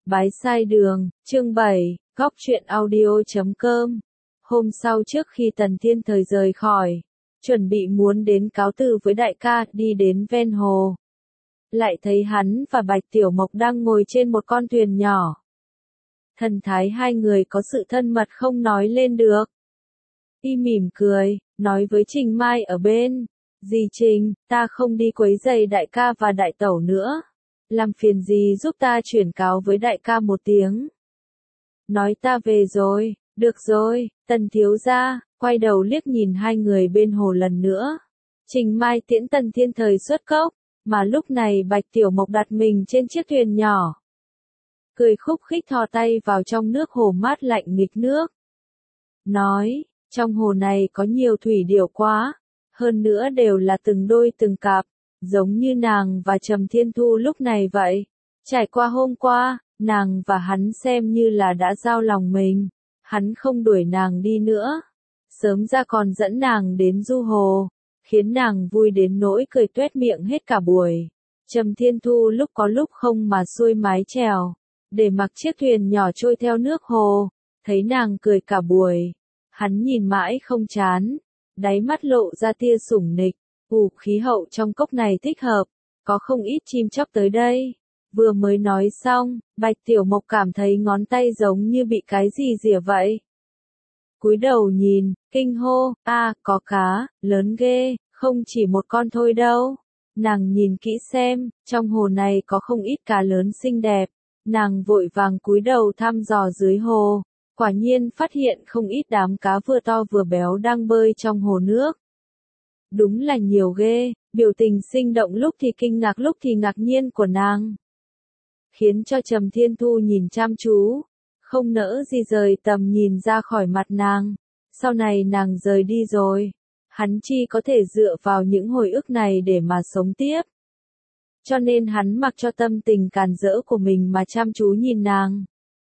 Bái sai đường, chương 7, góc truyện audio.com. Hôm sau trước khi Tần Thiên Thời rời khỏi, chuẩn bị muốn đến cáo từ với đại ca, đi đến ven hồ. Lại thấy hắn và Bạch Tiểu Mộc đang ngồi trên một con thuyền nhỏ. Thần thái hai người có sự thân mật không nói lên được. Y mỉm cười, nói với Trình Mai ở bên, dì Trình, ta không đi quấy rầy đại ca và đại tẩu nữa. Làm phiền gì giúp ta chuyển cáo với đại ca một tiếng. Nói ta về rồi, được rồi, Tần thiếu gia, quay đầu liếc nhìn hai người bên hồ lần nữa. Trình Mai tiễn Tần Thiên Thời xuất cốc, mà lúc này Bạch Tiểu Mộc đặt mình trên chiếc thuyền nhỏ. Cười khúc khích thò tay vào trong nước hồ mát lạnh nghịch nước. Nói, trong hồ này có nhiều thủy điểu quá, hơn nữa đều là từng đôi từng cặp. Giống như nàng và Trầm Thiên Thu lúc này vậy. Trải qua hôm qua, nàng và hắn xem như là đã giao lòng mình. Hắn không đuổi nàng đi nữa. Sớm ra còn dẫn nàng đến du hồ. Khiến nàng vui đến nỗi cười tuét miệng hết cả buổi. Trầm Thiên Thu lúc có lúc không mà xuôi mái chèo. Để mặc chiếc thuyền nhỏ trôi theo nước hồ. Thấy nàng cười cả buổi. Hắn nhìn mãi không chán. Đáy mắt lộ ra tia sủng nịch. Khí hậu trong cốc này thích hợp, có không ít chim chóc tới đây. Vừa mới nói xong, Bạch Tiểu Mộc cảm thấy ngón tay giống như bị cái gì rỉa vậy. Cúi đầu nhìn, kinh hô, có cá, lớn ghê, không chỉ một con thôi đâu. Nàng nhìn kỹ xem, trong hồ này có không ít cá lớn xinh đẹp. Nàng vội vàng cúi đầu thăm dò dưới hồ, quả nhiên phát hiện không ít đám cá vừa to vừa béo đang bơi trong hồ nước. Đúng là nhiều ghê, biểu tình sinh động lúc thì kinh ngạc lúc thì ngạc nhiên của nàng. Khiến cho Trầm Thiên Thu nhìn chăm chú, không nỡ gì rời tầm nhìn ra khỏi mặt nàng. Sau này nàng rời đi rồi, hắn chi có thể dựa vào những hồi ức này để mà sống tiếp. Cho nên hắn mặc cho tâm tình càn rỡ của mình mà chăm chú nhìn nàng.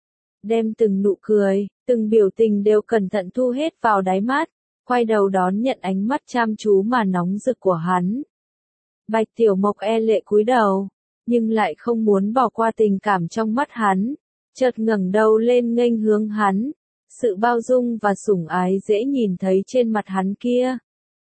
Đem từng nụ cười, từng biểu tình đều cẩn thận thu hết vào đáy mắt. Quay đầu đón nhận ánh mắt chăm chú mà nóng rực của hắn. Bạch Tiểu Mộc e lệ cúi đầu, nhưng lại không muốn bỏ qua tình cảm trong mắt hắn, chợt ngẩng đầu lên nghênh hướng hắn, sự bao dung và sủng ái dễ nhìn thấy trên mặt hắn kia,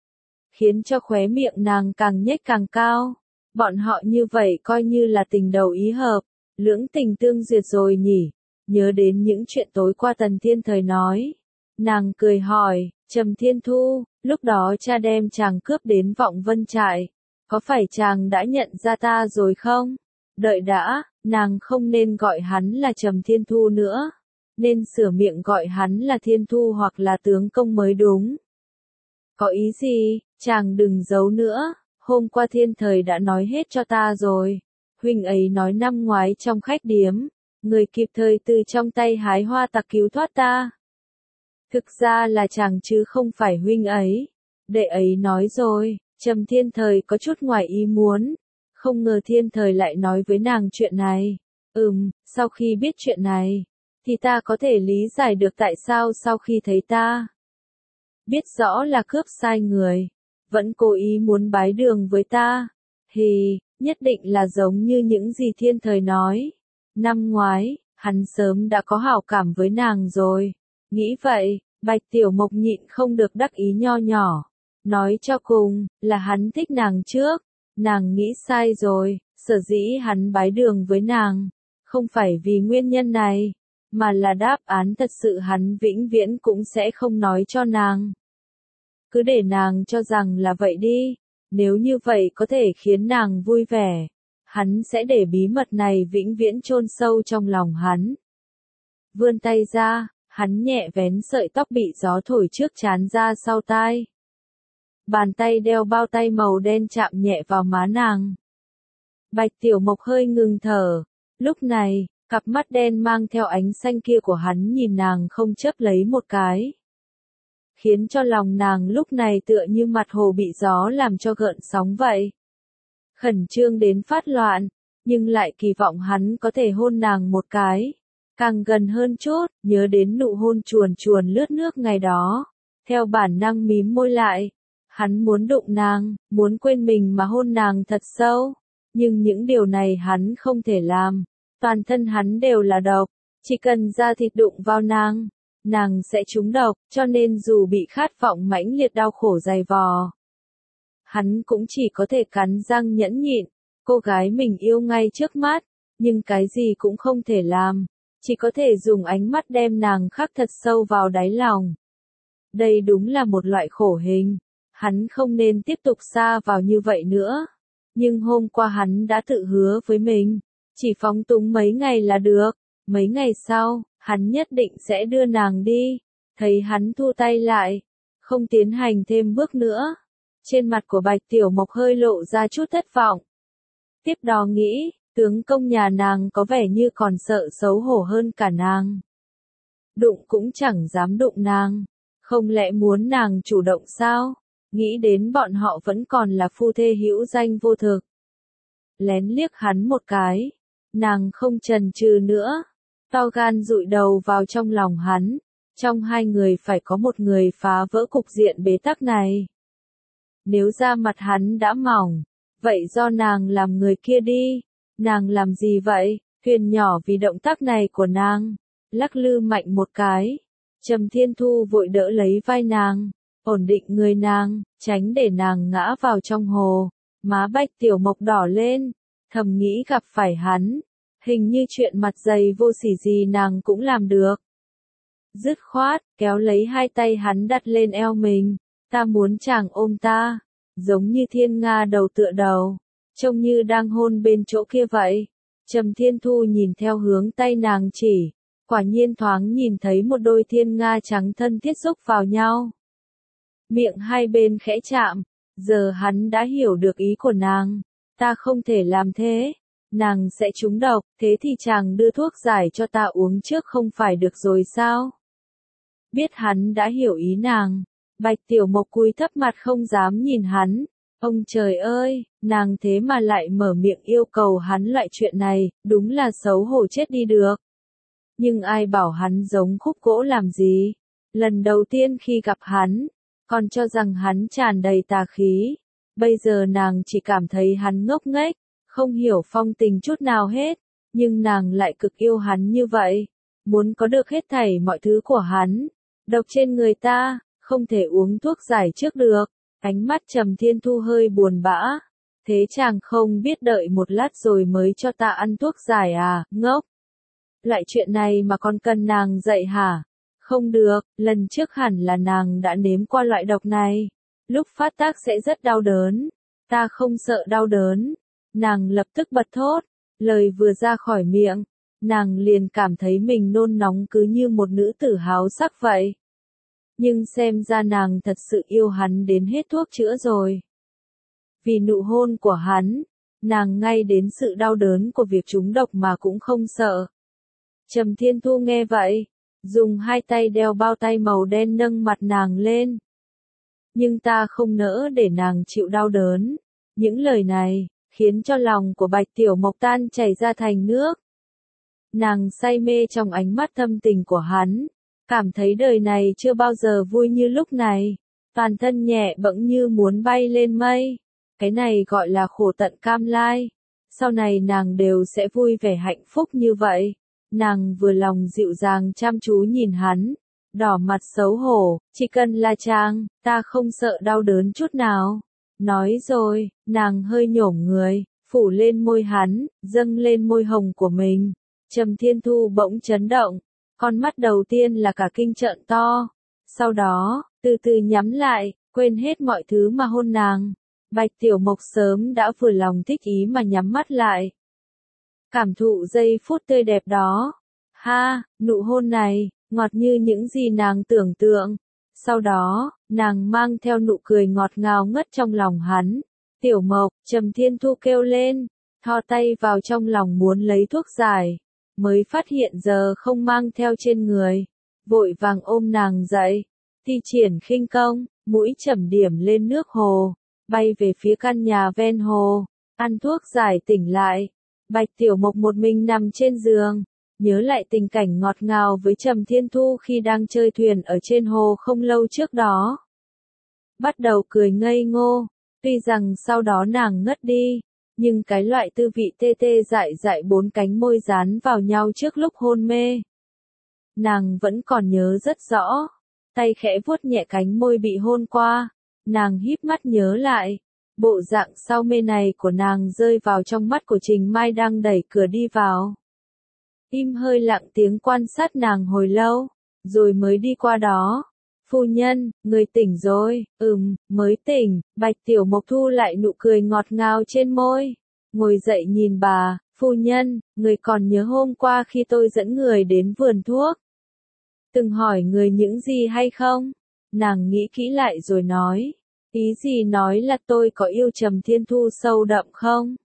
khiến cho khóe miệng nàng càng nhếch càng cao. Bọn họ như vậy coi như là tình đầu ý hợp, lưỡng tình tương duyệt rồi nhỉ. Nhớ đến những chuyện tối qua Tần Thiên Thời nói, nàng cười hỏi, Trầm Thiên Thu, lúc đó cha đem chàng cướp đến Vọng Vân trại, có phải chàng đã nhận ra ta rồi không? Đợi đã, nàng không nên gọi hắn là Trầm Thiên Thu nữa, nên sửa miệng gọi hắn là Thiên Thu hoặc là tướng công mới đúng. Có ý gì, chàng đừng giấu nữa, hôm qua Thiên Thời đã nói hết cho ta rồi, huynh ấy nói năm ngoái trong khách điếm, người kịp thời từ trong tay hái hoa tặc cứu thoát ta. Thực ra là chàng chứ không phải huynh ấy. Đệ ấy nói rồi, Trầm Thiên Thời có chút ngoài ý muốn. Không ngờ Thiên Thời lại nói với nàng chuyện này. Sau khi biết chuyện này, thì ta có thể lý giải được tại sao sau khi thấy ta. Biết rõ là cướp sai người, vẫn cố ý muốn bái đường với ta. Nhất định là giống như những gì Thiên Thời nói. Năm ngoái, hắn sớm đã có hảo cảm với nàng rồi. Nghĩ vậy, Bạch Tiểu Mộc nhịn không được đắc ý nho nhỏ. Nói cho cùng, là hắn thích nàng trước. Nàng nghĩ sai rồi, sở dĩ hắn bái đường với nàng. Không phải vì nguyên nhân này, mà là đáp án thật sự hắn vĩnh viễn cũng sẽ không nói cho nàng. Cứ để nàng cho rằng là vậy đi. Nếu như vậy có thể khiến nàng vui vẻ, hắn sẽ để bí mật này vĩnh viễn chôn sâu trong lòng hắn. Vươn tay ra. Hắn nhẹ vén sợi tóc bị gió thổi trước trán ra sau tai. Bàn tay đeo bao tay màu đen chạm nhẹ vào má nàng. Bạch Tiểu Mộc hơi ngừng thở. Lúc này, cặp mắt đen mang theo ánh xanh kia của hắn nhìn nàng không chớp lấy một cái. Khiến cho lòng nàng lúc này tựa như mặt hồ bị gió làm cho gợn sóng vậy. Khẩn trương đến phát loạn, nhưng lại kỳ vọng hắn có thể hôn nàng một cái. Càng gần hơn chút, nhớ đến nụ hôn chuồn chuồn lướt nước ngày đó. Theo bản năng mím môi lại. Hắn muốn đụng nàng, muốn quên mình mà hôn nàng thật sâu. Nhưng những điều này hắn không thể làm. Toàn thân hắn đều là độc, chỉ cần da thịt đụng vào nàng sẽ trúng độc, cho nên dù bị khát vọng mãnh liệt đau khổ dày vò, hắn cũng chỉ có thể cắn răng nhẫn nhịn, cô gái mình yêu ngay trước mắt, nhưng cái gì cũng không thể làm, chỉ có thể dùng ánh mắt đem nàng khắc thật sâu vào đáy lòng. Đây đúng là một loại khổ hình, hắn không nên tiếp tục sa vào như vậy nữa. Nhưng hôm qua hắn đã tự hứa với mình, chỉ phóng túng mấy ngày là được, mấy ngày sau, hắn nhất định sẽ đưa nàng đi. Thấy hắn thu tay lại, không tiến hành thêm bước nữa. Trên mặt của Bạch Tiểu Mộc hơi lộ ra chút thất vọng. Tiếp đó nghĩ, tướng công nhà nàng có vẻ như còn sợ xấu hổ hơn cả nàng. Đụng cũng chẳng dám đụng nàng, không lẽ muốn nàng chủ động sao? Nghĩ đến bọn họ vẫn còn là phu thê hữu danh vô thực. Lén liếc hắn một cái, nàng không chần chừ nữa, to gan dụi đầu vào trong lòng hắn, trong hai người phải có một người phá vỡ cục diện bế tắc này. Nếu da mặt hắn đã mỏng, vậy do nàng làm người kia đi. Nàng làm gì vậy? Thuyền nhỏ vì động tác này của nàng, lắc lư mạnh một cái. Trầm Thiên Thu vội đỡ lấy vai nàng, ổn định người nàng, tránh để nàng ngã vào trong hồ. Má Bạch Tiểu Mộc đỏ lên, thầm nghĩ gặp phải hắn, hình như chuyện mặt dày vô sỉ gì nàng cũng làm được. Dứt khoát, kéo lấy hai tay hắn đặt lên eo mình, ta muốn chàng ôm ta, giống như thiên nga đầu tựa đầu, trông như đang hôn bên chỗ kia vậy. Trầm Thiên Thu nhìn theo hướng tay nàng chỉ, quả nhiên thoáng nhìn thấy một đôi thiên nga trắng thân thiết xúc vào nhau. Miệng hai bên khẽ chạm, giờ hắn đã hiểu được ý của nàng, ta không thể làm thế, nàng sẽ trúng độc, thế thì chàng đưa thuốc giải cho ta uống trước không phải được rồi sao? Biết hắn đã hiểu ý nàng, Bạch Tiểu Mộc cúi thấp mặt không dám nhìn hắn. Ông trời ơi, nàng thế mà lại mở miệng yêu cầu hắn loại chuyện này, đúng là xấu hổ chết đi được. Nhưng ai bảo hắn giống khúc gỗ làm gì? Lần đầu tiên khi gặp hắn, còn cho rằng hắn tràn đầy tà khí. Bây giờ nàng chỉ cảm thấy hắn ngốc nghếch, không hiểu phong tình chút nào hết. Nhưng nàng lại cực yêu hắn như vậy, muốn có được hết thảy mọi thứ của hắn. Độc trên người ta, không thể uống thuốc giải trước được. Ánh mắt Trầm Thiên Thu hơi buồn bã. Thế chàng không biết đợi một lát rồi mới cho ta ăn thuốc giải à, ngốc. Loại chuyện này mà còn cần nàng dạy hả? Không được, lần trước hẳn là nàng đã nếm qua loại độc này. Lúc phát tác sẽ rất đau đớn. Ta không sợ đau đớn. Nàng lập tức bật thốt. Lời vừa ra khỏi miệng, nàng liền cảm thấy mình nôn nóng cứ như một nữ tử háo sắc vậy. Nhưng xem ra nàng thật sự yêu hắn đến hết thuốc chữa rồi. Vì nụ hôn của hắn, nàng ngay đến sự đau đớn của việc trúng độc mà cũng không sợ. Trầm Thiên Thu nghe vậy, dùng hai tay đeo bao tay màu đen nâng mặt nàng lên. Nhưng ta không nỡ để nàng chịu đau đớn. Những lời này, khiến cho lòng của Bạch Tiểu Mộc tan chảy ra thành nước. Nàng say mê trong ánh mắt thâm tình của hắn. Cảm thấy đời này chưa bao giờ vui như lúc này, toàn thân nhẹ bẫng như muốn bay lên mây. Cái này gọi là khổ tận cam lai. Sau này nàng đều sẽ vui vẻ hạnh phúc như vậy. Nàng vừa lòng dịu dàng chăm chú nhìn hắn, đỏ mặt xấu hổ, chỉ cần là chàng, ta không sợ đau đớn chút nào. Nói rồi, nàng hơi nhổm người, phủ lên môi hắn, dâng lên môi hồng của mình. Trầm Thiên Thu bỗng chấn động. Con mắt đầu tiên là cả kinh trợn to, sau đó, từ từ nhắm lại, quên hết mọi thứ mà hôn nàng. Bạch Tiểu Mộc sớm đã vừa lòng thích ý mà nhắm mắt lại. Cảm thụ giây phút tươi đẹp đó. Ha, nụ hôn này, ngọt như những gì nàng tưởng tượng. Sau đó, nàng mang theo nụ cười ngọt ngào ngất trong lòng hắn. Tiểu Mộc, Trầm Thiên Thu kêu lên, thò tay vào trong lòng muốn lấy thuốc giải. Mới phát hiện giờ không mang theo trên người, vội vàng ôm nàng dậy, thi triển khinh công, mũi chẩm điểm lên nước hồ, bay về phía căn nhà ven hồ, ăn thuốc giải tỉnh lại. Bạch Tiểu Mộc một mình nằm trên giường, nhớ lại tình cảnh ngọt ngào với Trầm Thiên Thu khi đang chơi thuyền ở trên hồ không lâu trước đó. Bắt đầu cười ngây ngô, tuy rằng sau đó nàng ngất đi, nhưng cái loại tư vị tê tê dại dại bốn cánh môi dán vào nhau trước lúc hôn mê. Nàng vẫn còn nhớ rất rõ, tay khẽ vuốt nhẹ cánh môi bị hôn qua, nàng híp mắt nhớ lại, bộ dạng sau mê này của nàng rơi vào trong mắt của Trình Mai đang đẩy cửa đi vào. Im hơi lặng tiếng quan sát nàng hồi lâu, rồi mới đi qua đó. Phu nhân, người tỉnh rồi, mới tỉnh, Bạch Tiểu Mộc thu lại nụ cười ngọt ngào trên môi. Ngồi dậy nhìn bà, phu nhân, người còn nhớ hôm qua khi tôi dẫn người đến vườn thuốc. Từng hỏi người những gì hay không? Nàng nghĩ kỹ lại rồi nói. Ý gì nói là tôi có yêu Trầm Thiên Thu sâu đậm không?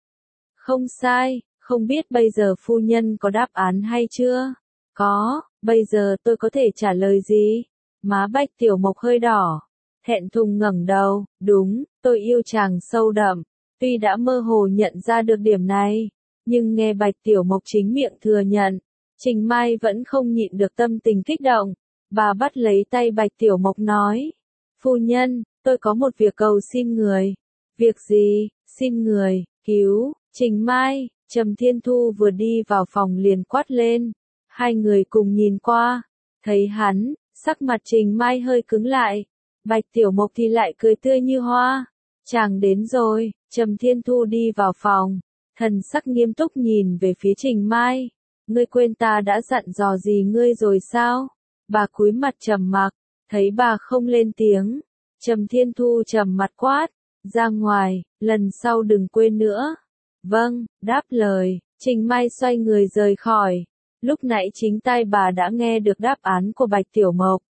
Không sai, không biết bây giờ phu nhân có đáp án hay chưa? Có, bây giờ tôi có thể trả lời gì? Má Bạch Tiểu Mộc hơi đỏ, thẹn thùng ngẩng đầu, đúng, tôi yêu chàng sâu đậm. Tuy đã mơ hồ nhận ra được điểm này, nhưng nghe Bạch Tiểu Mộc chính miệng thừa nhận, Trình Mai vẫn không nhịn được tâm tình kích động. Bà bắt lấy tay Bạch Tiểu Mộc nói, phu nhân, tôi có một việc cầu xin người. Việc gì? Xin người, cứu, Trình Mai. Trầm Thiên Thu vừa đi vào phòng liền quát lên. Hai người cùng nhìn qua, thấy hắn, sắc mặt Trình Mai hơi cứng lại. Bạch Tiểu Mộc thì lại cười tươi như hoa. Chàng đến rồi. Trầm Thiên Thu đi vào phòng, thần sắc nghiêm túc nhìn về phía Trình Mai. Ngươi quên ta đã dặn dò gì ngươi rồi sao? Bà cúi mặt trầm mặc, thấy bà không lên tiếng. Trầm Thiên Thu trầm mặt quát, ra ngoài, lần sau đừng quên nữa. Vâng, đáp lời, Trình Mai xoay người rời khỏi. Lúc nãy chính tai bà đã nghe được đáp án của Bạch Tiểu Mộc.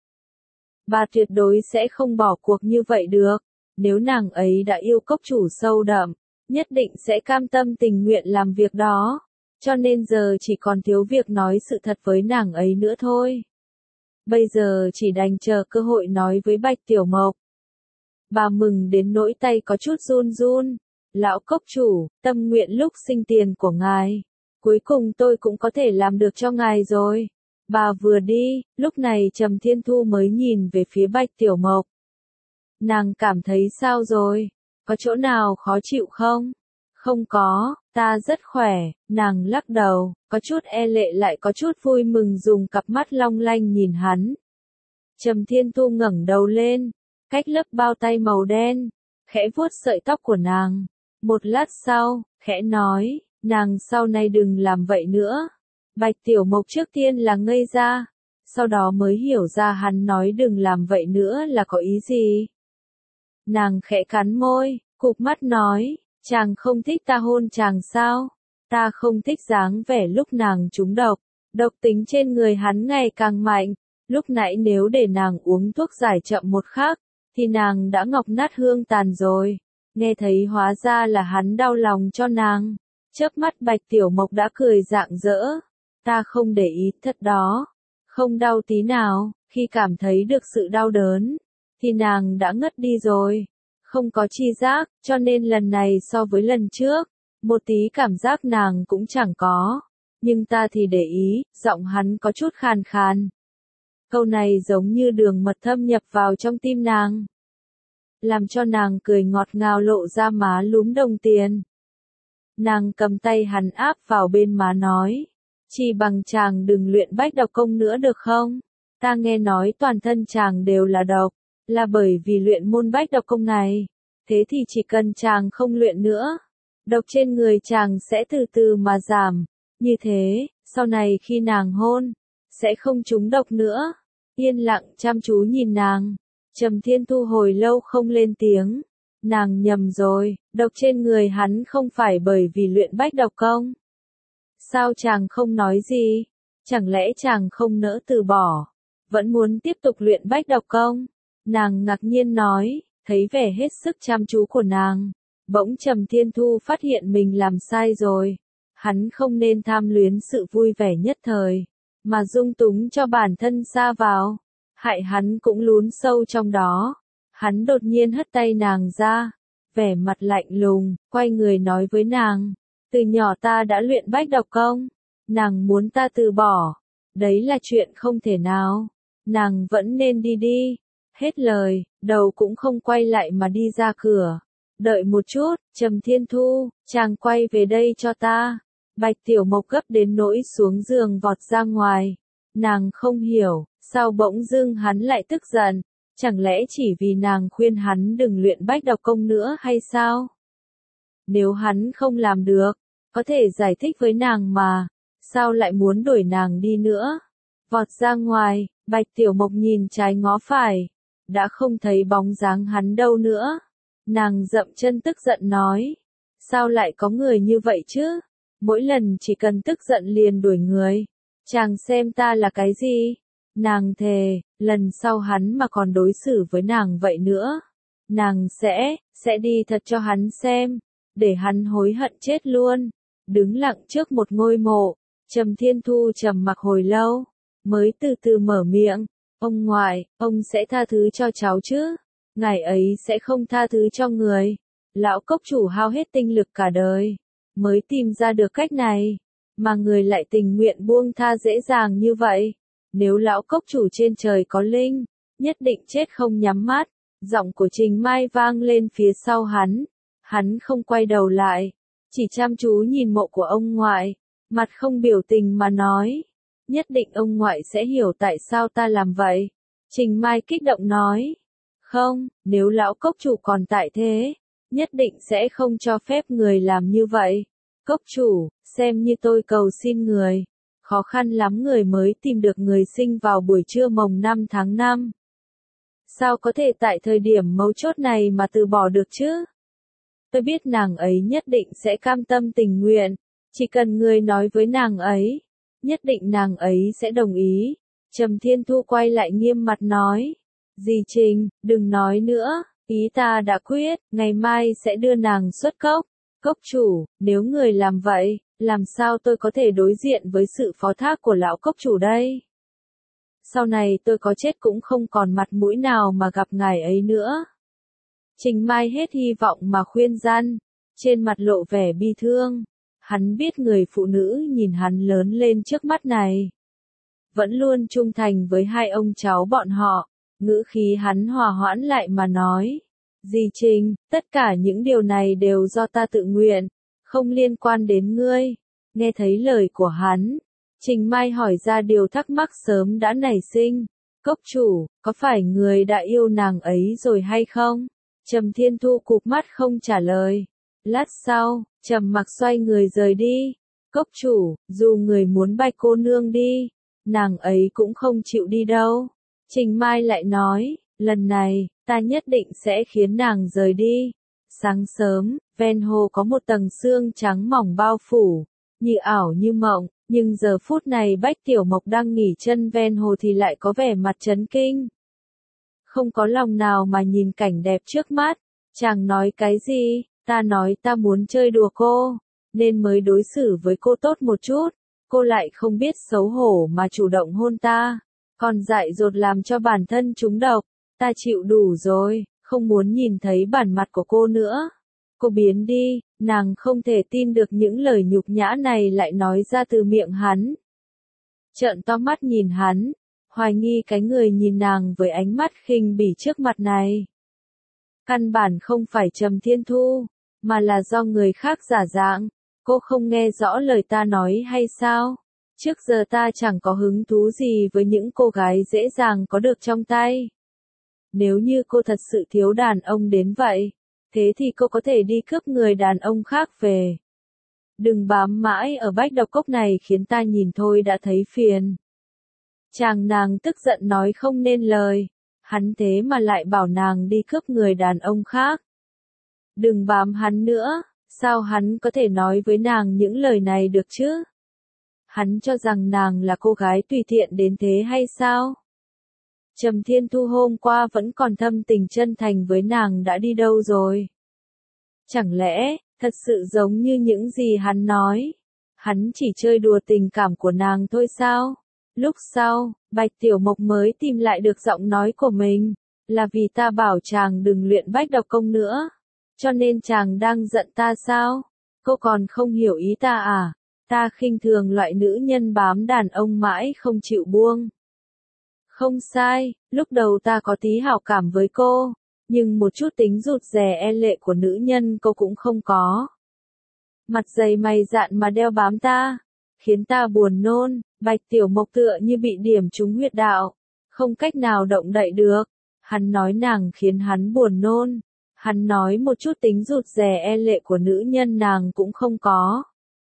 Bà tuyệt đối sẽ không bỏ cuộc như vậy được. Nếu nàng ấy đã yêu cốc chủ sâu đậm, nhất định sẽ cam tâm tình nguyện làm việc đó. Cho nên giờ chỉ còn thiếu việc nói sự thật với nàng ấy nữa thôi. Bây giờ chỉ đành chờ cơ hội nói với Bạch Tiểu Mộc. Bà mừng đến nỗi tay có chút run run. Lão cốc chủ, tâm nguyện lúc sinh tiền của ngài. Cuối cùng tôi cũng có thể làm được cho ngài rồi. Bà vừa đi, lúc này Trầm Thiên Thu mới nhìn về phía Bạch Tiểu Mộc. Nàng cảm thấy sao rồi? Có chỗ nào khó chịu không? Không có, ta rất khỏe, nàng lắc đầu, có chút e lệ lại có chút vui mừng dùng cặp mắt long lanh nhìn hắn. Trầm Thiên Thu ngẩng đầu lên, cách lớp bao tay màu đen, khẽ vuốt sợi tóc của nàng. Một lát sau, khẽ nói, nàng sau này đừng làm vậy nữa. Bạch Tiểu Mộc trước tiên là ngây ra, sau đó mới hiểu ra hắn nói đừng làm vậy nữa là có ý gì. Nàng khẽ cắn môi, cụp mắt nói, chàng không thích ta hôn chàng sao? Ta không thích dáng vẻ lúc nàng trúng độc. Độc tính trên người hắn ngày càng mạnh. Lúc nãy nếu để nàng uống thuốc giải chậm một khắc, thì nàng đã ngọc nát hương tàn rồi. Nghe thấy hóa ra là hắn đau lòng cho nàng. Chớp mắt Bạch Tiểu Mộc đã cười rạng rỡ. Ta không để ý thật đó. Không đau tí nào, khi cảm thấy được sự đau đớn, thì nàng đã ngất đi rồi. Không có chi giác, cho nên lần này so với lần trước, một tí cảm giác nàng cũng chẳng có. Nhưng ta thì để ý, giọng hắn có chút khàn khàn. Câu này giống như đường mật thâm nhập vào trong tim nàng. Làm cho nàng cười ngọt ngào lộ ra má lúm đồng tiền. Nàng cầm tay hắn áp vào bên má nói. Chỉ bằng chàng đừng luyện bách độc công nữa được không? Ta nghe nói toàn thân chàng đều là độc. Là bởi vì luyện môn bách độc công này. Thế thì chỉ cần chàng không luyện nữa, độc trên người chàng sẽ từ từ mà giảm. Như thế, sau này khi nàng hôn, sẽ không trúng độc nữa. Yên lặng chăm chú nhìn nàng. Trầm Thiên Thu hồi lâu không lên tiếng. Nàng nhầm rồi, độc trên người hắn không phải bởi vì luyện bách độc công. Sao chàng không nói gì? Chẳng lẽ chàng không nỡ từ bỏ? Vẫn muốn tiếp tục luyện bách độc công? Nàng ngạc nhiên nói, thấy vẻ hết sức chăm chú của nàng. Bỗng Trầm Thiên Thu phát hiện mình làm sai rồi. Hắn không nên tham luyến sự vui vẻ nhất thời, mà dung túng cho bản thân sa vào. Hại hắn cũng lún sâu trong đó. Hắn đột nhiên hất tay nàng ra, vẻ mặt lạnh lùng, quay người nói với nàng. Từ nhỏ ta đã luyện bách độc công. Nàng muốn ta từ bỏ. Đấy là chuyện không thể nào. Nàng vẫn nên đi đi. Hết lời, đầu cũng không quay lại mà đi ra cửa. Đợi một chút, Trầm Thiên Thu, chàng quay về đây cho ta. Bạch Tiểu Mộc gấp đến nỗi xuống giường vọt ra ngoài. Nàng không hiểu, sao bỗng dưng hắn lại tức giận, chẳng lẽ chỉ vì nàng khuyên hắn đừng luyện bách độc công nữa hay sao? Nếu hắn không làm được, có thể giải thích với nàng mà, sao lại muốn đuổi nàng đi nữa? Vọt ra ngoài, Bạch Tiểu Mộc nhìn trái ngó phải, đã không thấy bóng dáng hắn đâu nữa. Nàng dậm chân tức giận nói, sao lại có người như vậy chứ? Mỗi lần chỉ cần tức giận liền đuổi người. Chàng xem ta là cái gì? Nàng thề, lần sau hắn mà còn đối xử với nàng vậy nữa, nàng sẽ đi thật cho hắn xem, để hắn hối hận chết luôn. Đứng lặng trước một ngôi mộ, Trầm Thiên Thu trầm mặc hồi lâu, mới từ từ mở miệng, ông ngoại, ông sẽ tha thứ cho cháu chứ? Ngài ấy sẽ không tha thứ cho người. Lão cốc chủ hao hết tinh lực cả đời, mới tìm ra được cách này, mà người lại tình nguyện buông tha dễ dàng như vậy. Nếu lão cốc chủ trên trời có linh, nhất định chết không nhắm mắt. Giọng của Trình Mai vang lên phía sau hắn không quay đầu lại, chỉ chăm chú nhìn mộ của ông ngoại, mặt không biểu tình mà nói, nhất định ông ngoại sẽ hiểu tại sao ta làm vậy. Trình Mai kích động nói, không, nếu lão cốc chủ còn tại thế, nhất định sẽ không cho phép người làm như vậy. Cốc chủ, xem như tôi cầu xin người. Khó khăn lắm người mới tìm được người sinh vào buổi trưa mồng 5 tháng 5. Sao có thể tại thời điểm mấu chốt này mà từ bỏ được chứ? Tôi biết nàng ấy nhất định sẽ cam tâm tình nguyện, chỉ cần người nói với nàng ấy, nhất định nàng ấy sẽ đồng ý. Trầm Thiên Thu quay lại nghiêm mặt nói, dì Trình, đừng nói nữa, ý ta đã quyết, ngày mai sẽ đưa nàng xuất cốc. Cốc chủ, nếu người làm vậy, làm sao tôi có thể đối diện với sự phó thác của lão cốc chủ đây? Sau này tôi có chết cũng không còn mặt mũi nào mà gặp ngài ấy nữa. Trình Mai hết hy vọng mà khuyên răn, trên mặt lộ vẻ bi thương. Hắn biết người phụ nữ nhìn hắn lớn lên trước mắt này, vẫn luôn trung thành với hai ông cháu bọn họ. Ngữ khí hắn hòa hoãn lại mà nói, dì Trình, tất cả những điều này đều do ta tự nguyện, không liên quan đến ngươi. Nghe thấy lời của hắn, Trình Mai hỏi ra điều thắc mắc sớm đã nảy sinh. Cốc chủ, có phải người đã yêu nàng ấy rồi hay không? Trầm Thiên Thu cụp mắt không trả lời. Lát sau, trầm mặc xoay người rời đi. Cốc chủ, dù người muốn Bạch cô nương đi, nàng ấy cũng không chịu đi đâu. Trình Mai lại nói, lần này, ta nhất định sẽ khiến nàng rời đi. Sáng sớm, ven hồ có một tầng sương trắng mỏng bao phủ, như ảo như mộng, nhưng giờ phút này Bách Tiểu Mộc đang nghỉ chân ven hồ thì lại có vẻ mặt chấn kinh. Không có lòng nào mà nhìn cảnh đẹp trước mắt. Chàng nói cái gì? Ta nói ta muốn chơi đùa cô, nên mới đối xử với cô tốt một chút. Cô lại không biết xấu hổ mà chủ động hôn ta, còn dại dột làm cho bản thân trúng độc. Ta chịu đủ rồi, không muốn nhìn thấy bản mặt của cô nữa. Cô biến đi. Nàng không thể tin được những lời nhục nhã này lại nói ra từ miệng hắn. Trợn to mắt nhìn hắn, hoài nghi cái người nhìn nàng với ánh mắt khinh bỉ trước mặt này. Căn bản không phải Trầm Thiên Thu, mà là do người khác giả dạng. Cô không nghe rõ lời ta nói hay sao? Trước giờ ta chẳng có hứng thú gì với những cô gái dễ dàng có được trong tay. Nếu như cô thật sự thiếu đàn ông đến vậy, thế thì cô có thể đi cướp người đàn ông khác về. Đừng bám mãi ở Bách Độc Cốc này khiến ta nhìn thôi đã thấy phiền. Nàng tức giận nói không nên lời. Hắn thế mà lại bảo nàng đi cướp người đàn ông khác. Đừng bám hắn nữa, sao hắn có thể nói với nàng những lời này được chứ? Hắn cho rằng nàng là cô gái tùy tiện đến thế hay sao? Trầm Thiên Thu hôm qua vẫn còn thâm tình chân thành với nàng đã đi đâu rồi? Chẳng lẽ, thật sự giống như những gì hắn nói? Hắn chỉ chơi đùa tình cảm của nàng thôi sao? Lúc sau, Bạch Tiểu Mộc mới tìm lại được giọng nói của mình. Là vì ta bảo chàng đừng luyện bách độc công nữa, cho nên chàng đang giận ta sao? Cô còn không hiểu ý ta à? Ta khinh thường loại nữ nhân bám đàn ông mãi không chịu buông. Không sai, lúc đầu ta có tí hảo cảm với cô, nhưng một chút tính rụt rè e lệ của nữ nhân cô cũng không có. Mặt dày mày dạn mà đeo bám ta, khiến ta buồn nôn. Bạch Tiểu Mộc tựa như bị điểm trúng huyệt đạo, không cách nào động đậy được. Hắn nói nàng khiến hắn buồn nôn. Hắn nói một chút tính rụt rè e lệ của nữ nhân nàng cũng không có.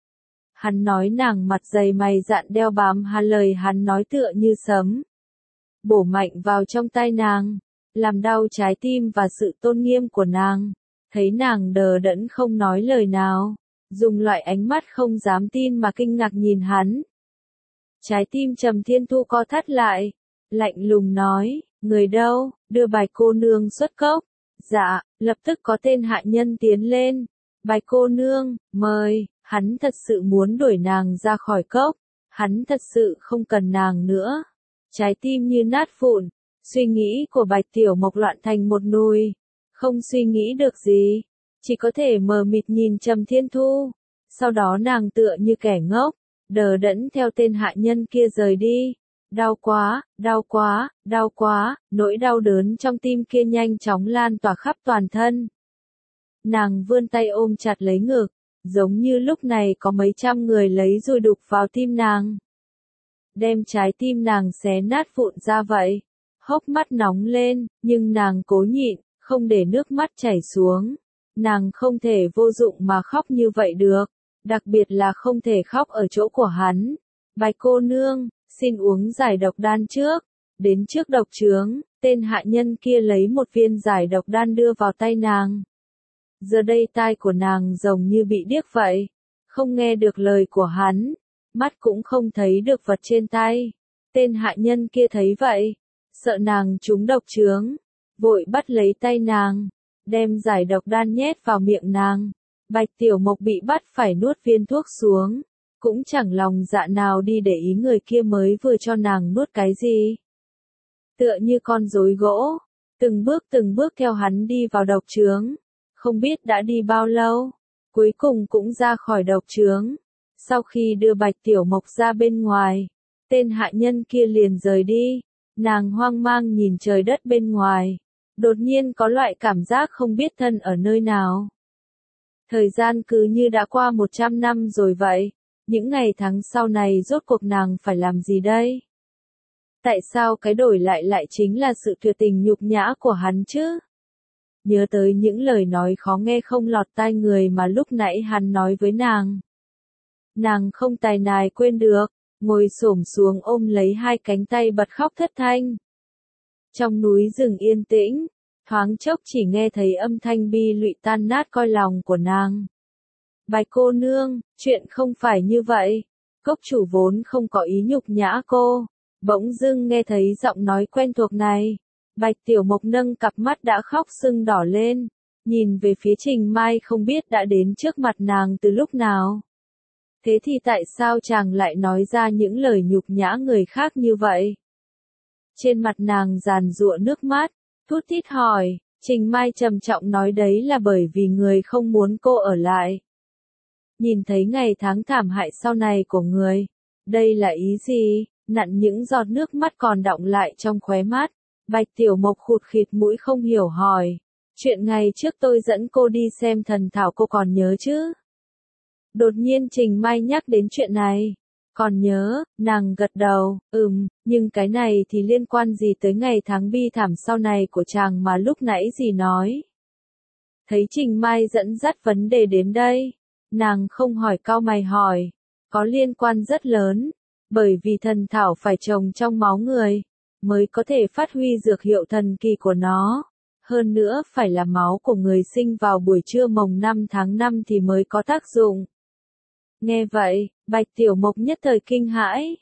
Hắn nói nàng mặt dày mày dạn đeo bám, lời hắn nói tựa như sấm bổ mạnh vào trong tai nàng, làm đau trái tim và sự tôn nghiêm của nàng. Thấy nàng đờ đẫn không nói lời nào, dùng loại ánh mắt không dám tin mà kinh ngạc nhìn hắn. Trái tim Trầm Thiên Thu co thắt lại, lạnh lùng nói, người đâu, đưa Bạch cô nương xuất cốc. Dạ, lập tức có tên hạ nhân tiến lên. Bạch cô nương, mời. Hắn thật sự muốn đuổi nàng ra khỏi cốc. Hắn thật sự không cần nàng nữa. Trái tim như nát vụn. Suy nghĩ của Bạch Tiểu Mộc loạn thành một nùi. Không suy nghĩ được gì. Chỉ có thể mờ mịt nhìn Trầm Thiên Thu. Sau đó nàng tựa như kẻ ngốc, đờ đẫn theo tên hạ nhân kia rời đi. Đau quá, đau quá, đau quá, nỗi đau đớn trong tim kia nhanh chóng lan tỏa khắp toàn thân. Nàng vươn tay ôm chặt lấy ngực, giống như lúc này có mấy trăm người lấy dùi đục vào tim nàng. Đem trái tim nàng xé nát vụn ra vậy. Hốc mắt nóng lên, nhưng nàng cố nhịn, không để nước mắt chảy xuống. Nàng không thể vô dụng mà khóc như vậy được, đặc biệt là không thể khóc ở chỗ của hắn. Bạch cô nương, xin uống giải độc đan trước. Đến trước độc trướng, tên hạ nhân kia lấy một viên giải độc đan đưa vào tay nàng. Giờ đây tai của nàng giống như bị điếc vậy, không nghe được lời của hắn, mắt cũng không thấy được vật trên tay. Tên hạ nhân kia thấy vậy, sợ nàng trúng độc trướng, vội bắt lấy tay nàng, đem giải độc đan nhét vào miệng nàng. Bạch Tiểu Mộc bị bắt phải nuốt viên thuốc xuống, cũng chẳng lòng dạ nào đi để ý người kia mới vừa cho nàng nuốt cái gì. Tựa như con rối gỗ, từng bước theo hắn đi vào độc trướng, không biết đã đi bao lâu, cuối cùng cũng ra khỏi độc trướng. Sau khi đưa Bạch Tiểu Mộc ra bên ngoài, tên hạ nhân kia liền rời đi, nàng hoang mang nhìn trời đất bên ngoài, đột nhiên có loại cảm giác không biết thân ở nơi nào. Thời gian cứ như đã qua 100 năm rồi vậy, những ngày tháng sau này rốt cuộc nàng phải làm gì đây? Tại sao cái đổi lại chính là sự tuyệt tình nhục nhã của hắn chứ? Nhớ tới những lời nói khó nghe không lọt tai người mà lúc nãy hắn nói với nàng. Nàng không tài nài quên được, ngồi xổm xuống ôm lấy hai cánh tay bật khóc thất thanh. Trong núi rừng yên tĩnh, thoáng chốc chỉ nghe thấy âm thanh bi lụy tan nát cõi lòng của nàng. Bạch cô nương, chuyện không phải như vậy. Cốc chủ vốn không có ý nhục nhã cô, bỗng dưng nghe thấy giọng nói quen thuộc này. Bạch Tiểu Mộc nâng cặp mắt đã khóc sưng đỏ lên, nhìn về phía Trình Mai không biết đã đến trước mặt nàng từ lúc nào. Thế thì tại sao chàng lại nói ra những lời nhục nhã người khác như vậy? Trên mặt nàng giàn giụa nước mắt, thút thít hỏi, Trình Mai trầm trọng nói đấy là bởi vì người không muốn cô ở lại. Nhìn thấy ngày tháng thảm hại sau này của người, đây là ý gì? Nặn những giọt nước mắt còn đọng lại trong khóe mắt. Bạch Tiểu Mộc khụt khịt mũi không hiểu hỏi, chuyện ngày trước tôi dẫn cô đi xem thần thảo cô còn nhớ chứ? Đột nhiên Trình Mai nhắc đến chuyện này. Còn nhớ, nàng gật đầu, nhưng cái này thì liên quan gì tới ngày tháng bi thảm sau này của chàng mà lúc nãy gì nói? Thấy Trình Mai dẫn dắt vấn đề đến đây, nàng không hỏi cau mày hỏi, có liên quan rất lớn, bởi vì thần thảo phải trồng trong máu người, mới có thể phát huy dược hiệu thần kỳ của nó. Hơn nữa phải là máu của người sinh vào buổi trưa mồng 5 tháng 5 thì mới có tác dụng. Nghe vậy, Bạch Tiểu Mộc nhất thời kinh hãi.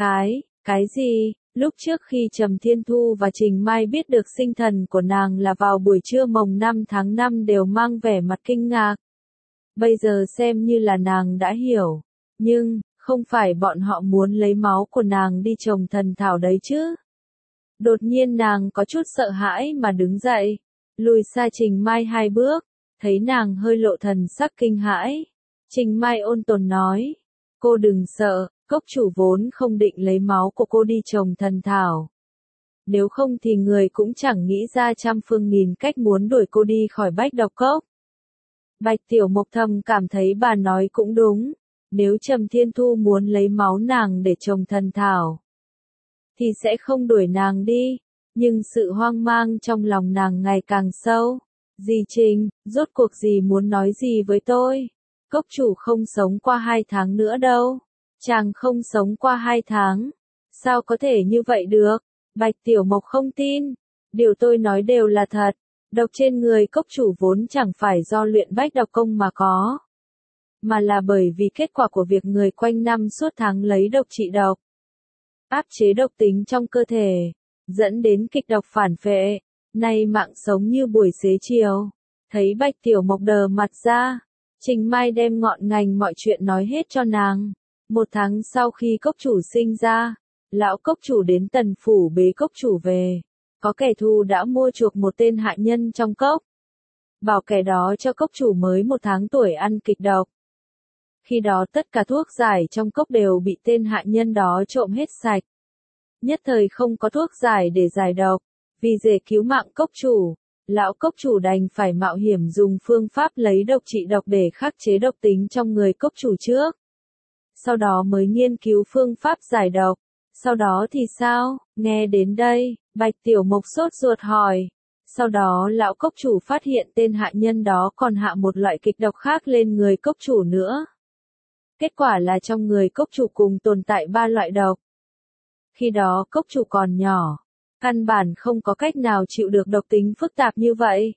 Cái gì? Lúc trước khi Trầm Thiên Thu và Trình Mai biết được sinh thần của nàng là vào buổi trưa mồng 5 tháng 5 đều mang vẻ mặt kinh ngạc. Bây giờ xem như là nàng đã hiểu. Nhưng, không phải bọn họ muốn lấy máu của nàng đi trồng thần thảo đấy chứ? Đột nhiên nàng có chút sợ hãi mà đứng dậy, lùi xa Trình Mai 2 bước, thấy nàng hơi lộ thần sắc kinh hãi. Trình Mai ôn tồn nói, cô đừng sợ, cốc chủ vốn không định lấy máu của cô đi trồng thần thảo. Nếu không thì người cũng chẳng nghĩ ra trăm phương nghìn cách muốn đuổi cô đi khỏi Bách Độc Cốc. Bạch Tiểu Mộc thầm cảm thấy bà nói cũng đúng. Nếu Trầm Thiên Thu muốn lấy máu nàng để trồng thần thảo, thì sẽ không đuổi nàng đi. Nhưng sự hoang mang trong lòng nàng ngày càng sâu. Dì Trình, rốt cuộc dì muốn nói gì với tôi? Cốc chủ không sống qua 2 tháng nữa đâu. Chàng không sống qua 2 tháng. Sao có thể như vậy được? Bạch Tiểu Mộc không tin. Điều tôi nói đều là thật. Độc trên người cốc chủ vốn chẳng phải do luyện bách độc công mà có, mà là bởi vì kết quả của việc người quanh năm suốt tháng lấy độc trị độc, áp chế độc tính trong cơ thể, dẫn đến kịch độc phản phệ. Nay mạng sống như buổi xế chiều. Thấy Bạch Tiểu Mộc đờ mặt ra, Trình Mai đem ngọn ngành mọi chuyện nói hết cho nàng. 1 tháng sau khi cốc chủ sinh ra, lão cốc chủ đến Tần phủ bế cốc chủ về. Có kẻ thù đã mua chuộc một tên hạ nhân trong cốc, bảo kẻ đó cho cốc chủ mới 1 tháng tuổi ăn kịch độc. Khi đó tất cả thuốc giải trong cốc đều bị tên hạ nhân đó trộm hết sạch. Nhất thời không có thuốc giải để giải độc. Vì để cứu mạng cốc chủ, lão cốc chủ đành phải mạo hiểm dùng phương pháp lấy độc trị độc để khắc chế độc tính trong người cốc chủ trước. Sau đó mới nghiên cứu phương pháp giải độc. Sau đó thì sao? Nghe đến đây, Bạch Tiểu Mộc sốt ruột hỏi. Sau đó lão cốc chủ phát hiện tên hạ nhân đó còn hạ một loại kịch độc khác lên người cốc chủ nữa. Kết quả là trong người cốc chủ cùng tồn tại 3 loại độc. Khi đó cốc chủ còn nhỏ, căn bản không có cách nào chịu được độc tính phức tạp như vậy.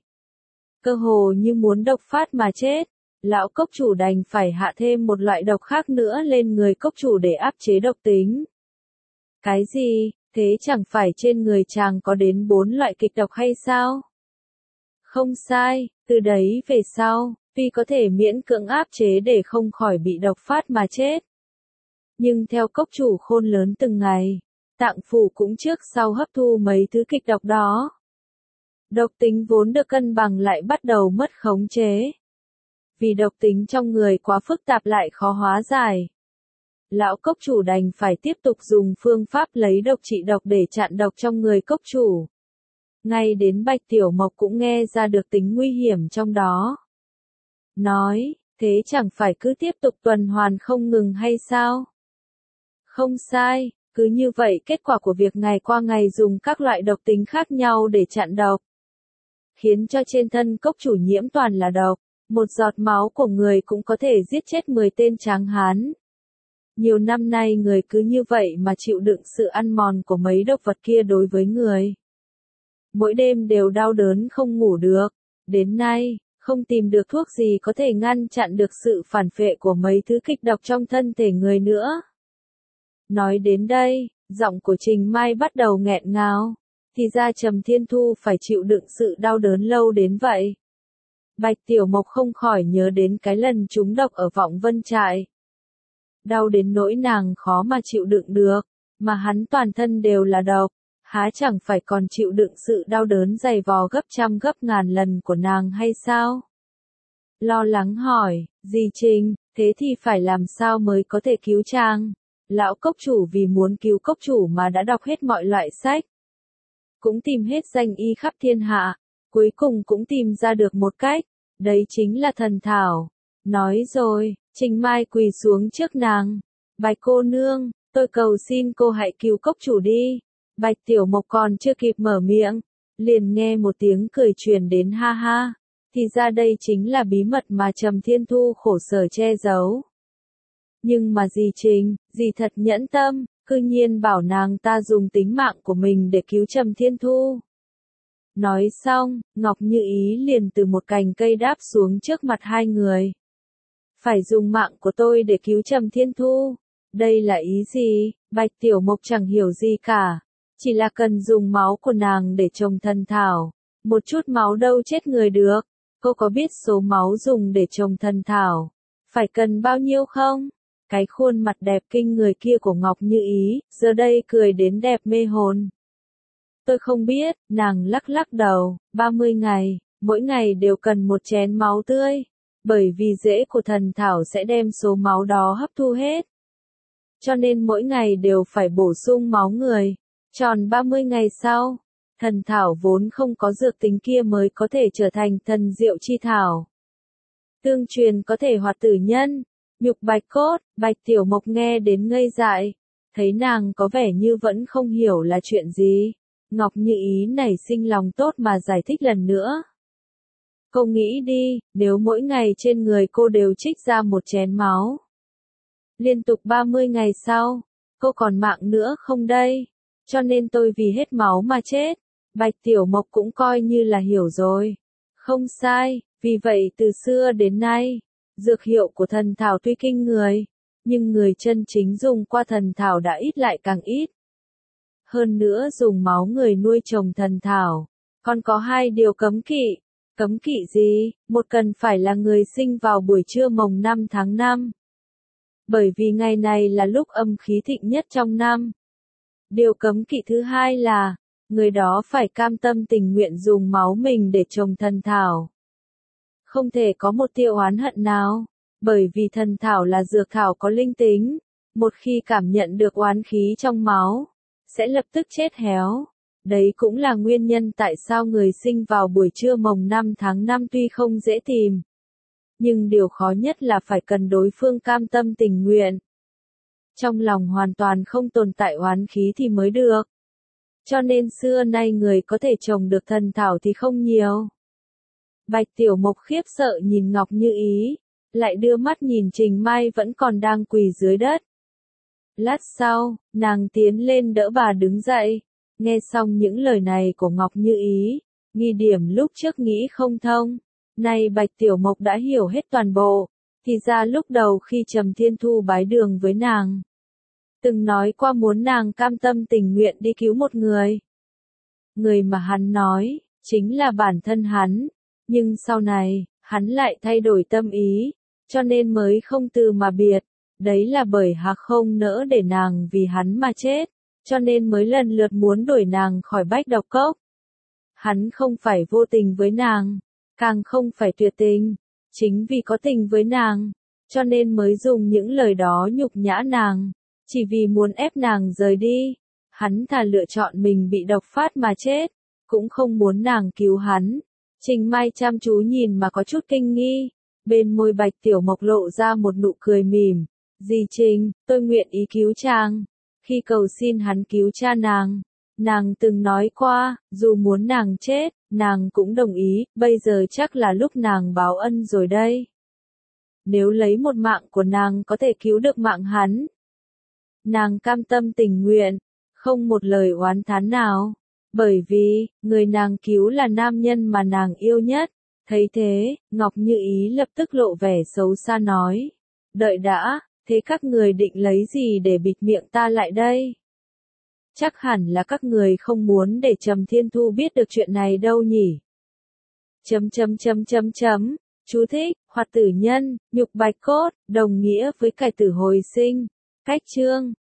Cơ hồ như muốn độc phát mà chết, lão cốc chủ đành phải hạ thêm một loại độc khác nữa lên người cốc chủ để áp chế độc tính. Cái gì? Thế chẳng phải trên người chàng có đến 4 loại kịch độc hay sao? Không sai, từ đấy về sau, tuy có thể miễn cưỡng áp chế để không khỏi bị độc phát mà chết. Nhưng theo cốc chủ khôn lớn từng ngày, tạng phủ cũng trước sau hấp thu mấy thứ kịch độc đó. Độc tính vốn được cân bằng lại bắt đầu mất khống chế. Vì độc tính trong người quá phức tạp lại khó hóa giải, lão cốc chủ đành phải tiếp tục dùng phương pháp lấy độc trị độc để chặn độc trong người cốc chủ. Ngay đến Bạch Tiểu Mộc cũng nghe ra được tính nguy hiểm trong đó. Nói, thế chẳng phải cứ tiếp tục tuần hoàn không ngừng hay sao? Không sai, cứ như vậy kết quả của việc ngày qua ngày dùng các loại độc tính khác nhau để chặn độc, khiến cho trên thân cốc chủ nhiễm toàn là độc. Một giọt máu của người cũng có thể giết chết 10 tên tráng hán. Nhiều năm nay người cứ như vậy mà chịu đựng sự ăn mòn của mấy độc vật kia đối với người. Mỗi đêm đều đau đớn không ngủ được. Đến nay, không tìm được thuốc gì có thể ngăn chặn được sự phản phệ của mấy thứ kịch độc trong thân thể người nữa. Nói đến đây, giọng của Trình Mai bắt đầu nghẹn ngào. Thì ra Trầm Thiên Thu phải chịu đựng sự đau đớn lâu đến vậy. Bạch Tiểu Mộc không khỏi nhớ đến cái lần trúng độc ở Vọng Vân Trại. Đau đến nỗi nàng khó mà chịu đựng được, mà hắn toàn thân đều là độc, há chẳng phải còn chịu đựng sự đau đớn dày vò gấp trăm gấp ngàn lần của nàng hay sao? Lo lắng hỏi, dì Trình, thế thì phải làm sao mới có thể cứu chàng? Lão cốc chủ vì muốn cứu cốc chủ mà đã đọc hết mọi loại sách, cũng tìm hết danh y khắp thiên hạ, cuối cùng cũng tìm ra được một cách, đấy chính là thần thảo. Nói rồi, Trình Mai quỳ xuống trước nàng. Bạch cô nương, tôi cầu xin cô hãy cứu cốc chủ đi. Bạch Tiểu Mộc còn chưa kịp mở miệng, liền nghe một tiếng cười truyền đến ha ha. Thì ra đây chính là bí mật mà Trầm Thiên Thu khổ sở che giấu. Nhưng mà dì Trình, dì thật nhẫn tâm, cư nhiên bảo nàng ta dùng tính mạng của mình để cứu Trầm Thiên Thu. Nói xong, Ngọc Như Ý liền từ một cành cây đáp xuống trước mặt hai người. Phải dùng mạng của tôi để cứu Trầm Thiên Thu. Đây là ý gì? Bạch Tiểu Mộc chẳng hiểu gì cả. Chỉ là cần dùng máu của nàng để trồng thần thảo. Một chút máu đâu chết người được. Cô có biết số máu dùng để trồng thần thảo phải cần bao nhiêu không? Cái khuôn mặt đẹp kinh người kia của Ngọc Như Ý, giờ đây cười đến đẹp mê hồn. Tôi không biết, nàng lắc lắc đầu, 30 ngày, mỗi ngày đều cần một chén máu tươi. Bởi vì rễ của thần thảo sẽ đem số máu đó hấp thu hết. Cho nên mỗi ngày đều phải bổ sung máu người. Tròn 30 ngày sau, thần thảo vốn không có dược tính kia mới có thể trở thành thần diệu chi thảo. Tương truyền có thể hoạt tử nhân, nhục bạch cốt, Bạch Tiểu Mộc nghe đến ngây dại, thấy nàng có vẻ như vẫn không hiểu là chuyện gì. Ngọc Như Ý nảy sinh lòng tốt mà giải thích lần nữa. Cô nghĩ đi, nếu mỗi ngày trên người cô đều trích ra một chén máu. Liên tục 30 ngày sau, cô còn mạng nữa không đây? Cho nên tôi vì hết máu mà chết. Bạch Tiểu Mộc cũng coi như là hiểu rồi. Không sai, vì vậy từ xưa đến nay, dược hiệu của thần thảo tuy kinh người, nhưng người chân chính dùng qua thần thảo đã ít lại càng ít. Hơn nữa dùng máu người nuôi trồng thần thảo, còn có hai điều cấm kỵ. Cấm kỵ gì? Một cần phải là người sinh vào buổi trưa mồng 5 tháng 5. Bởi vì ngày này là lúc âm khí thịnh nhất trong năm. Điều cấm kỵ thứ hai là, người đó phải cam tâm tình nguyện dùng máu mình để trồng thần thảo. Không thể có một tia oán hận nào, bởi vì thần thảo là dược thảo có linh tính, một khi cảm nhận được oán khí trong máu, sẽ lập tức chết héo. Đấy cũng là nguyên nhân tại sao người sinh vào buổi trưa mồng 5 tháng 5 tuy không dễ tìm. Nhưng điều khó nhất là phải cần đối phương cam tâm tình nguyện. Trong lòng hoàn toàn không tồn tại oán khí thì mới được. Cho nên xưa nay người có thể trồng được thần thảo thì không nhiều. Bạch Tiểu Mộc khiếp sợ nhìn Ngọc Như Ý, lại đưa mắt nhìn Trình Mai vẫn còn đang quỳ dưới đất. Lát sau, nàng tiến lên đỡ bà đứng dậy. Nghe xong những lời này của Ngọc Như Ý, nghi điểm lúc trước nghĩ không thông, nay Bạch Tiểu Mộc đã hiểu hết toàn bộ, thì ra lúc đầu khi Trầm Thiên Thu bái đường với nàng, từng nói qua muốn nàng cam tâm tình nguyện đi cứu một người. Người mà hắn nói, chính là bản thân hắn, nhưng sau này, hắn lại thay đổi tâm ý, cho nên mới không từ mà biệt, đấy là bởi hắn không nỡ để nàng vì hắn mà chết. Cho nên mới lần lượt muốn đuổi nàng khỏi Bách Độc Cốc. Hắn không phải vô tình với nàng, càng không phải tuyệt tình, chính vì có tình với nàng, cho nên mới dùng những lời đó nhục nhã nàng, chỉ vì muốn ép nàng rời đi. Hắn thà lựa chọn mình bị độc phát mà chết, cũng không muốn nàng cứu hắn. Trình Mai chăm chú nhìn mà có chút kinh nghi, bên môi Bạch Tiểu Mộc lộ ra một nụ cười mỉm. Dì Trình, tôi nguyện ý cứu chàng. Khi cầu xin hắn cứu cha nàng từng nói qua, dù muốn nàng chết, nàng cũng đồng ý, bây giờ chắc là lúc nàng báo ân rồi đây. Nếu lấy một mạng của nàng có thể cứu được mạng hắn, nàng cam tâm tình nguyện, không một lời oán thán nào, bởi vì, người nàng cứu là nam nhân mà nàng yêu nhất. Thấy thế, Ngọc Như Ý lập tức lộ vẻ xấu xa nói, đợi đã. Thế các người định lấy gì để bịt miệng ta lại đây? Chắc hẳn là các người không muốn để Trầm Thiên Thu biết được chuyện này đâu nhỉ? Chú thích, hoạt tử nhân, nhục bạch cốt, đồng nghĩa với cải tử hồi sinh. Cách chương